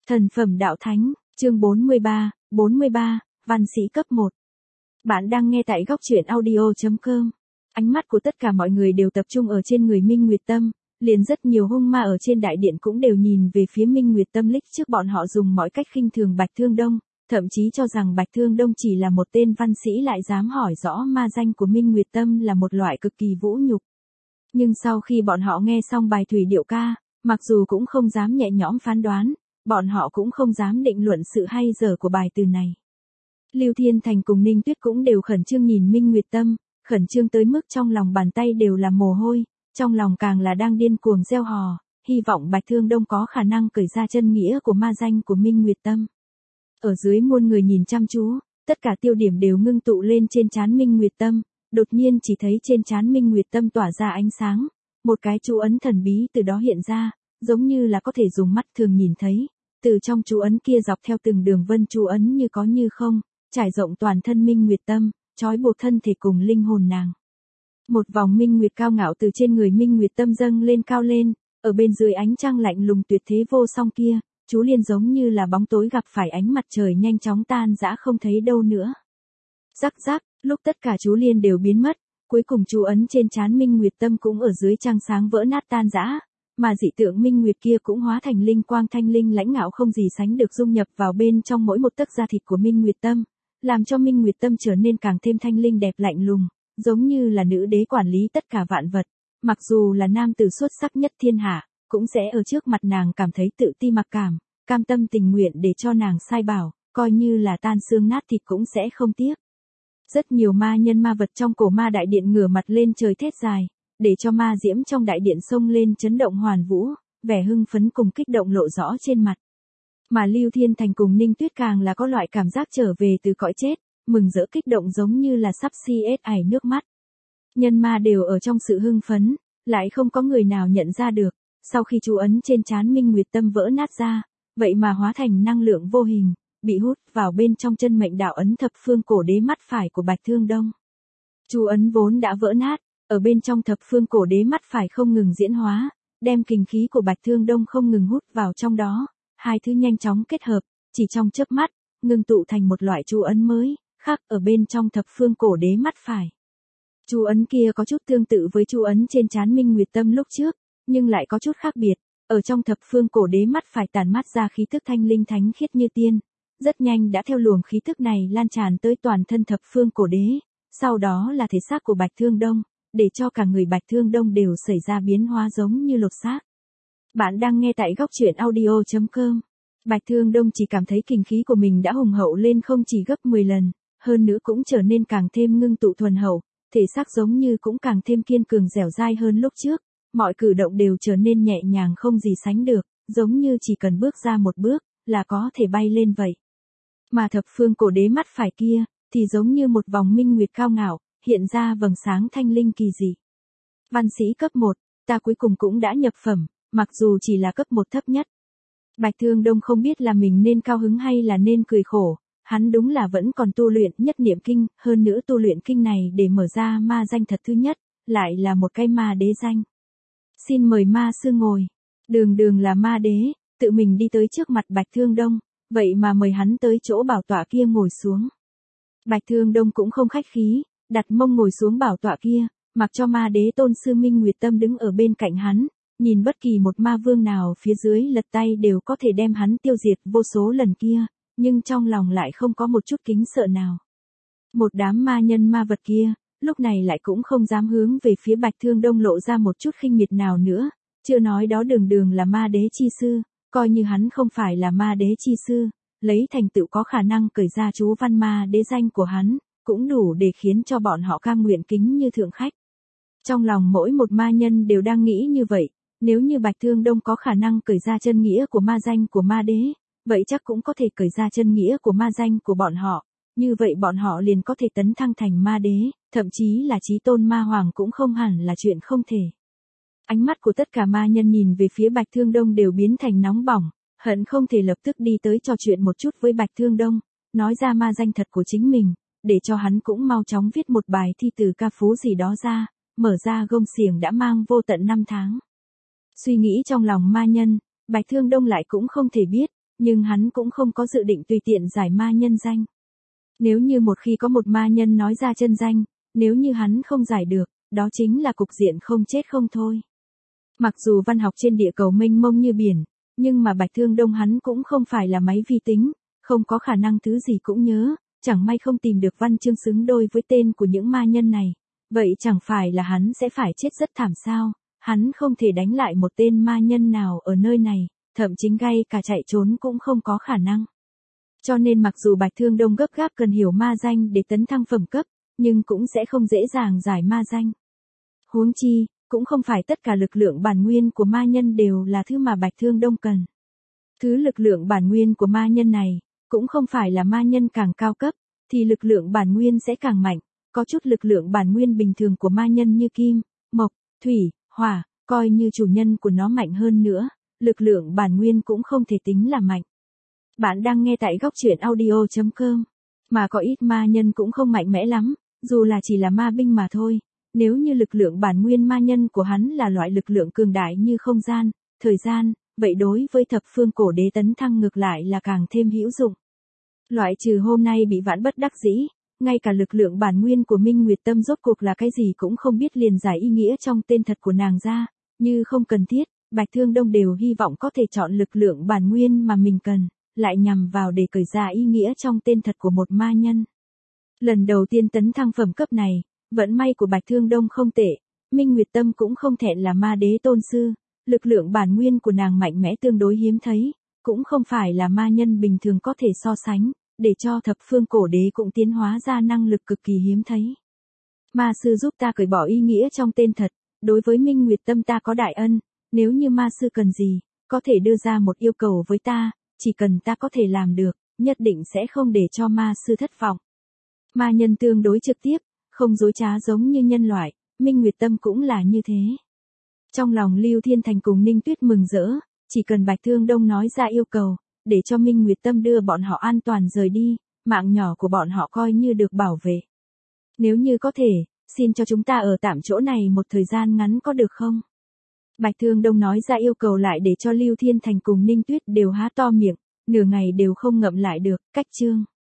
Thần phẩm đạo thánh, chương 43, văn sĩ cấp 1. Bạn đang nghe tại góc truyện audio.com. Ánh mắt của tất cả mọi người đều tập trung ở trên người Minh Nguyệt Tâm, liền rất nhiều hung ma ở trên đại điện cũng đều nhìn về phía Minh Nguyệt Tâm. Lúc trước bọn họ dùng mọi cách khinh thường Bạch Thương Đông, thậm chí cho rằng Bạch Thương Đông chỉ là một tên văn sĩ, lại dám hỏi rõ ma danh của Minh Nguyệt Tâm là một loại cực kỳ vũ nhục. Nhưng sau khi bọn họ nghe xong bài thủy điệu ca, mặc dù cũng không dám nhẹ nhõm phán đoán, bọn họ cũng không dám định luận sự hay dở của bài từ này. Lưu Thiên Thành cùng Ninh Tuyết cũng đều khẩn trương nhìn Minh Nguyệt Tâm, khẩn trương tới mức trong lòng bàn tay đều là mồ hôi, trong lòng càng là đang điên cuồng gieo hò, hy vọng Bạch Thương Đông có khả năng cởi ra chân nghĩa của ma danh của Minh Nguyệt Tâm. Ở dưới muôn người nhìn chăm chú, tất cả tiêu điểm đều ngưng tụ lên trên trán Minh Nguyệt Tâm, đột nhiên chỉ thấy trên trán Minh Nguyệt Tâm tỏa ra ánh sáng, một cái chú ấn thần bí từ đó hiện ra, giống như là có thể dùng mắt thường nhìn thấy, từ trong chú ấn kia dọc theo từng đường vân chú ấn như có như không, trải rộng toàn thân Minh Nguyệt Tâm, trói buộc thân thể cùng linh hồn nàng. Một vòng minh nguyệt cao ngạo từ trên người Minh Nguyệt Tâm dâng lên cao lên, ở bên dưới ánh trăng lạnh lùng tuyệt thế vô song kia, chú liên giống như là bóng tối gặp phải ánh mặt trời nhanh chóng tan rã không thấy đâu nữa. Rắc rắc, lúc tất cả chú liên đều biến mất, cuối cùng chú ấn trên trán Minh Nguyệt Tâm cũng ở dưới trăng sáng vỡ nát tan rã, mà dị tượng Minh Nguyệt kia cũng hóa thành linh quang thanh linh lãnh ngạo không gì sánh được dung nhập vào bên trong mỗi một tấc da thịt của Minh Nguyệt Tâm, làm cho Minh Nguyệt Tâm trở nên càng thêm thanh linh đẹp lạnh lùng, giống như là nữ đế quản lý tất cả vạn vật, mặc dù là nam tử xuất sắc nhất thiên hạ, cũng sẽ ở trước mặt nàng cảm thấy tự ti mặc cảm, cam tâm tình nguyện để cho nàng sai bảo, coi như là tan xương nát thịt cũng sẽ không tiếc. Rất nhiều ma nhân ma vật trong cổ ma đại điện ngửa mặt lên trời thét dài, để cho ma diễm trong đại điện xông lên chấn động hoàn vũ, vẻ hưng phấn cùng kích động lộ rõ trên mặt. Mà Lưu Thiên Thành cùng Ninh Tuyết càng là có loại cảm giác trở về từ cõi chết, mừng rỡ kích động giống như là sắp ảy nước mắt. Nhân ma đều ở trong sự hưng phấn, lại không có người nào nhận ra được, sau khi chú ấn trên trán Minh Nguyệt Tâm vỡ nát ra, vậy mà hóa thành năng lượng vô hình, bị hút vào bên trong chân mệnh đạo ấn thập phương cổ đế mắt phải của Bạch Thương Đông. Chú ấn vốn đã vỡ nát, ở bên trong thập phương cổ đế mắt phải không ngừng diễn hóa, đem kình khí của Bạch Thương Đông không ngừng hút vào trong đó, hai thứ nhanh chóng kết hợp, chỉ trong chớp mắt, ngưng tụ thành một loại chú ấn mới, khác ở bên trong thập phương cổ đế mắt phải. Chú ấn kia có chút tương tự với chú ấn trên trán Minh Nguyệt Tâm lúc trước, nhưng lại có chút khác biệt, ở trong thập phương cổ đế mắt phải tản mát ra khí tức thanh linh thánh khiết như tiên, rất nhanh đã theo luồng khí tức này lan tràn tới toàn thân thập phương cổ đế, sau đó là thể xác của Bạch Thương Đông, để cho cả người Bạch Thương Đông đều xảy ra biến hóa giống như lột xác. Bạn đang nghe tại góc truyện audio.com. Bạch Thương Đông chỉ cảm thấy kình khí của mình đã hùng hậu lên không chỉ gấp 10 lần, hơn nữa cũng trở nên càng thêm ngưng tụ thuần hậu, thể xác giống như cũng càng thêm kiên cường dẻo dai hơn lúc trước, mọi cử động đều trở nên nhẹ nhàng không gì sánh được, giống như chỉ cần bước ra một bước, là có thể bay lên vậy. Mà thập phương cổ đế mắt phải kia, thì giống như một vòng minh nguyệt cao ngạo, hiện ra vầng sáng thanh linh kỳ dị. Văn sĩ cấp 1, ta cuối cùng cũng đã nhập phẩm, mặc dù chỉ là cấp 1 thấp nhất. Bạch Thương Đông không biết là mình nên cao hứng hay là nên cười khổ, hắn đúng là vẫn còn tu luyện nhất niệm kinh, hơn nữa tu luyện kinh này để mở ra ma danh thật thứ nhất, lại là một cái ma đế danh. Xin mời ma sư ngồi. Đường Đường là ma đế, tự mình đi tới trước mặt Bạch Thương Đông, vậy mà mời hắn tới chỗ bảo tọa kia ngồi xuống. Bạch Thương Đông cũng không khách khí, đặt mông ngồi xuống bảo tọa kia, mặc cho ma đế tôn sư Minh Nguyệt Tâm đứng ở bên cạnh hắn, nhìn bất kỳ một ma vương nào phía dưới lật tay đều có thể đem hắn tiêu diệt vô số lần kia, nhưng trong lòng lại không có một chút kính sợ nào. Một đám ma nhân ma vật kia, lúc này lại cũng không dám hướng về phía Bạch Thương Đông lộ ra một chút khinh miệt nào nữa, chưa nói đó Đường Đường là ma đế chi sư, coi như hắn không phải là ma đế chi sư, lấy thành tựu có khả năng cởi ra chú văn ma đế danh của hắn, cũng đủ để khiến cho bọn họ cam nguyện kính như thượng khách. Trong lòng mỗi một ma nhân đều đang nghĩ như vậy, nếu như Bạch Thương Đông có khả năng cởi ra chân nghĩa của ma danh của ma đế, vậy chắc cũng có thể cởi ra chân nghĩa của ma danh của bọn họ, như vậy bọn họ liền có thể tấn thăng thành ma đế, thậm chí là chí tôn ma hoàng cũng không hẳn là chuyện không thể. Ánh mắt của tất cả ma nhân nhìn về phía Bạch Thương Đông đều biến thành nóng bỏng, hận không thể lập tức đi tới trò chuyện một chút với Bạch Thương Đông, nói ra ma danh thật của chính mình, để cho hắn cũng mau chóng viết một bài thi từ ca phú gì đó ra, mở ra gông xiềng đã mang vô tận 5 tháng. Suy nghĩ trong lòng ma nhân, Bạch Thương Đông lại cũng không thể biết, nhưng hắn cũng không có dự định tùy tiện giải ma nhân danh. Nếu như một khi có một ma nhân nói ra chân danh, nếu như hắn không giải được, đó chính là cục diện không chết không thôi. Mặc dù văn học trên địa cầu mênh mông như biển, nhưng mà Bạch Thương Đông hắn cũng không phải là máy vi tính, không có khả năng thứ gì cũng nhớ, chẳng may không tìm được văn chương xứng đôi với tên của những ma nhân này. Vậy chẳng phải là hắn sẽ phải chết rất thảm sao, hắn không thể đánh lại một tên ma nhân nào ở nơi này, thậm chí ngay cả chạy trốn cũng không có khả năng. Cho nên mặc dù Bạch Thương Đông gấp gáp cần hiểu ma danh để tấn thăng phẩm cấp, nhưng cũng sẽ không dễ dàng giải ma danh. Huống chi, cũng không phải tất cả lực lượng bản nguyên của ma nhân đều là thứ mà Bạch Thương Đông cần. Thứ lực lượng bản nguyên của ma nhân này, cũng không phải là ma nhân càng cao cấp, thì lực lượng bản nguyên sẽ càng mạnh. Có chút lực lượng bản nguyên bình thường của ma nhân như kim, mộc, thủy, hỏa, coi như chủ nhân của nó mạnh hơn nữa, lực lượng bản nguyên cũng không thể tính là mạnh. Bạn đang nghe tại góc truyện audio.com. Mà có ít ma nhân cũng không mạnh mẽ lắm, dù là chỉ là ma binh mà thôi. Nếu như lực lượng bản nguyên ma nhân của hắn là loại lực lượng cường đại như không gian, thời gian, vậy đối với thập phương cổ đế tấn thăng ngược lại là càng thêm hữu dụng. Loại trừ hôm nay bị vãn bất đắc dĩ, ngay cả lực lượng bản nguyên của Minh Nguyệt Tâm rốt cuộc là cái gì cũng không biết liền giải ý nghĩa trong tên thật của nàng ra, như không cần thiết, Bạch Thương Đông đều hy vọng có thể chọn lực lượng bản nguyên mà mình cần, lại nhằm vào để cởi ra ý nghĩa trong tên thật của một ma nhân. Lần đầu tiên tấn thăng phẩm cấp này, vận may của Bạch Thương Đông không tệ, Minh Nguyệt Tâm cũng không thẹn là ma đế tôn sư, lực lượng bản nguyên của nàng mạnh mẽ tương đối hiếm thấy, cũng không phải là ma nhân bình thường có thể so sánh, để cho thập phương cổ đế cũng tiến hóa ra năng lực cực kỳ hiếm thấy. Ma sư giúp ta cởi bỏ ý nghĩa trong tên thật, đối với Minh Nguyệt Tâm ta có đại ân, nếu như ma sư cần gì, có thể đưa ra một yêu cầu với ta, chỉ cần ta có thể làm được, nhất định sẽ không để cho ma sư thất vọng. Ma nhân tương đối trực tiếp, không dối trá giống như nhân loại, Minh Nguyệt Tâm cũng là như thế. Trong lòng Lưu Thiên Thành cùng Ninh Tuyết mừng rỡ, chỉ cần Bạch Thương Đông nói ra yêu cầu, để cho Minh Nguyệt Tâm đưa bọn họ an toàn rời đi, mạng nhỏ của bọn họ coi như được bảo vệ. Nếu như có thể, xin cho chúng ta ở tạm chỗ này một thời gian ngắn có được không? Bạch Thương Đông nói ra yêu cầu lại để cho Lưu Thiên Thành cùng Ninh Tuyết đều há to miệng, nửa ngày đều không ngậm lại được, cách chương.